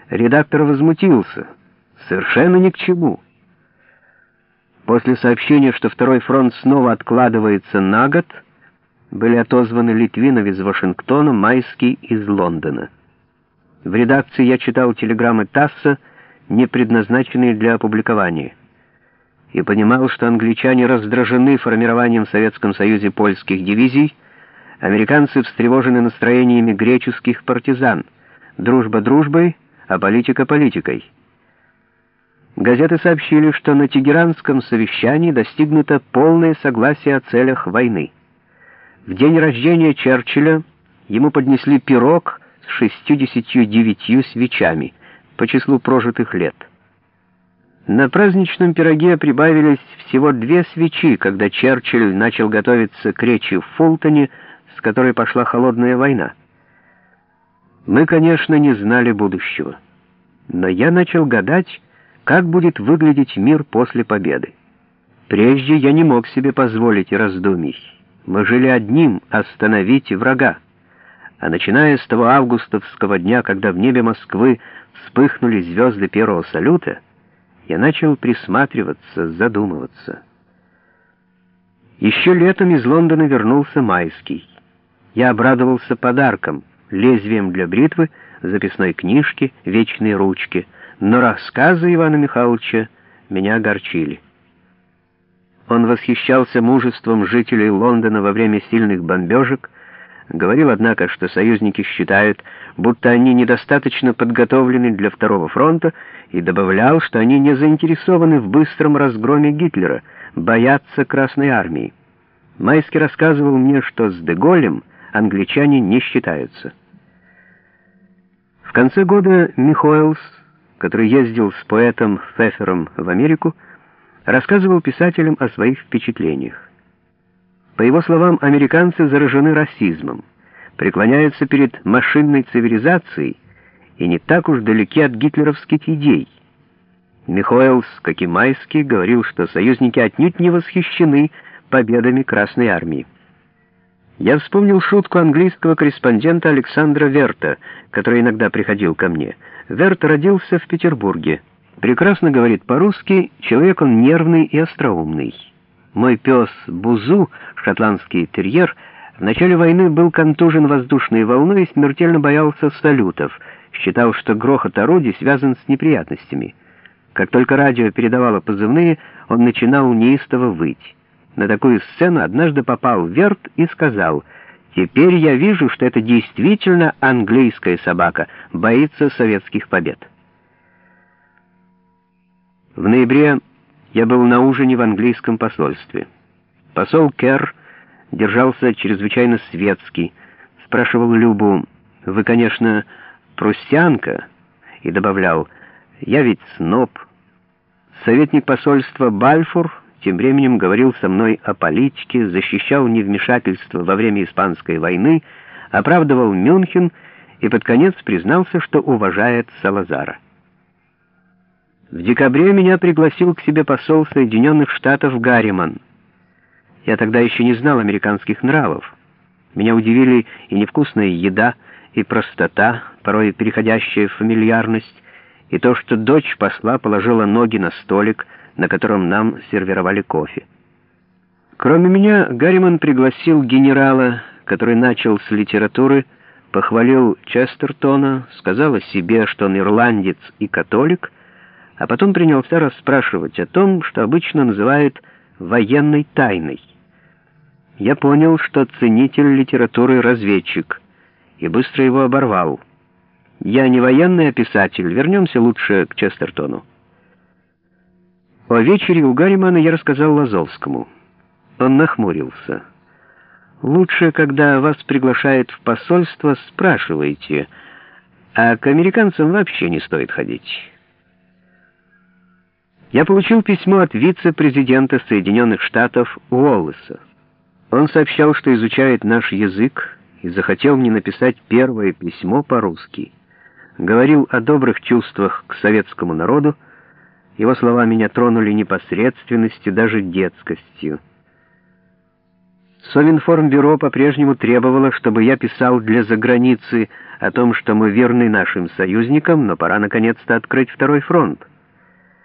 Редактор возмутился. Совершенно ни к чему. После сообщения, что Второй фронт снова откладывается на год, были отозваны Литвинов из Вашингтона, Майский из Лондона. В редакции я читал телеграммы ТАССа, не предназначенные для опубликования, и понимал, что англичане раздражены формированием в Советском Союзе польских дивизий, американцы встревожены настроениями греческих партизан, дружба дружбой, а политика политикой. Газеты сообщили, что на Тегеранском совещании достигнуто полное согласие о целях войны. В день рождения Черчилля ему поднесли пирог с 69 свечами по числу прожитых лет. На праздничном пироге прибавились всего 2 свечи, когда Черчилль начал готовиться к речи в Фултоне, с которой пошла холодная война. Мы, конечно, не знали будущего, но я начал гадать, как будет выглядеть мир после победы. Прежде я не мог себе позволить раздумий. Мы жили одним — остановить врага. А начиная с того августовского дня, когда в небе Москвы вспыхнули звезды первого салюта, я начал присматриваться, задумываться. Еще летом из Лондона вернулся Майский. Я обрадовался подаркам, лезвием для бритвы, записной книжке, вечной ручке, но рассказы Ивана Михайловича меня огорчили. Он восхищался мужеством жителей Лондона во время сильных бомбежек, говорил, однако, что союзники считают, будто они недостаточно подготовлены для Второго фронта, и добавлял, что они не заинтересованы в быстром разгроме Гитлера, боятся Красной армии. Майский рассказывал мне, что с де-Голлем англичане не считаются. В конце года Михоэлс, который ездил с поэтом Фефером в Америку, рассказывал писателям о своих впечатлениях. По его словам, американцы заражены расизмом, преклоняются перед машинной цивилизацией и не так уж далеки от гитлеровских идей. Михоэлс, как и Майский, говорил, что союзники отнюдь не восхищены победами Красной армии. Я вспомнил шутку английского корреспондента Александра Верта, который иногда приходил ко мне. Верт родился в Петербурге. Прекрасно говорит по-русски, человек он нервный и остроумный. Мой пес Бузу, шотландский терьер, в начале войны был контужен воздушной волной и смертельно боялся салютов, считал, что грохот орудий связан с неприятностями. Как только радио передавало позывные, он начинал неистово выть. На такую сцену однажды попал Верт и сказал: «Теперь я вижу, что это действительно английская собака, боится советских побед». В ноябре я был на ужине в английском посольстве. Посол Керр держался чрезвычайно светски, спрашивал Любу: «Вы, конечно, пруссианка?» и добавлял: «Я ведь сноб». Советник посольства Бальфур тем временем говорил со мной о политике, защищал невмешательство во время Испанской войны, оправдывал Мюнхен и под конец признался, что уважает Салазара. В декабре меня пригласил к себе посол Соединенных Штатов Гарриман. Я тогда еще не знал американских нравов. Меня удивили и невкусная еда, и простота, порой переходящая в фамильярность, и то, что дочь посла положила ноги на столик, на котором нам сервировали кофе. Кроме меня, Гарриман пригласил генерала, который начал с литературы, похвалил Честертона, сказал о себе, что он ирландец и католик, а потом принялся расспрашивать о том, что обычно называют военной тайной. Я понял, что ценитель литературы — разведчик, и быстро его оборвал. «Я не военный, а писатель. Вернемся лучше к Честертону». О вечере у Гарримана я рассказал Лазовскому. Он нахмурился. «Лучше, когда вас приглашают в посольство, спрашивайте, а к американцам вообще не стоит ходить». Я получил письмо от вице-президента Соединенных Штатов Уоллеса. Он сообщал, что изучает наш язык, и захотел мне написать первое письмо по-русски. Говорил о добрых чувствах к советскому народу. Его слова меня тронули непосредственностью, даже детскостью. Совинформбюро по-прежнему требовало, чтобы я писал для заграницы о том, что мы верны нашим союзникам, но пора наконец-то открыть второй фронт.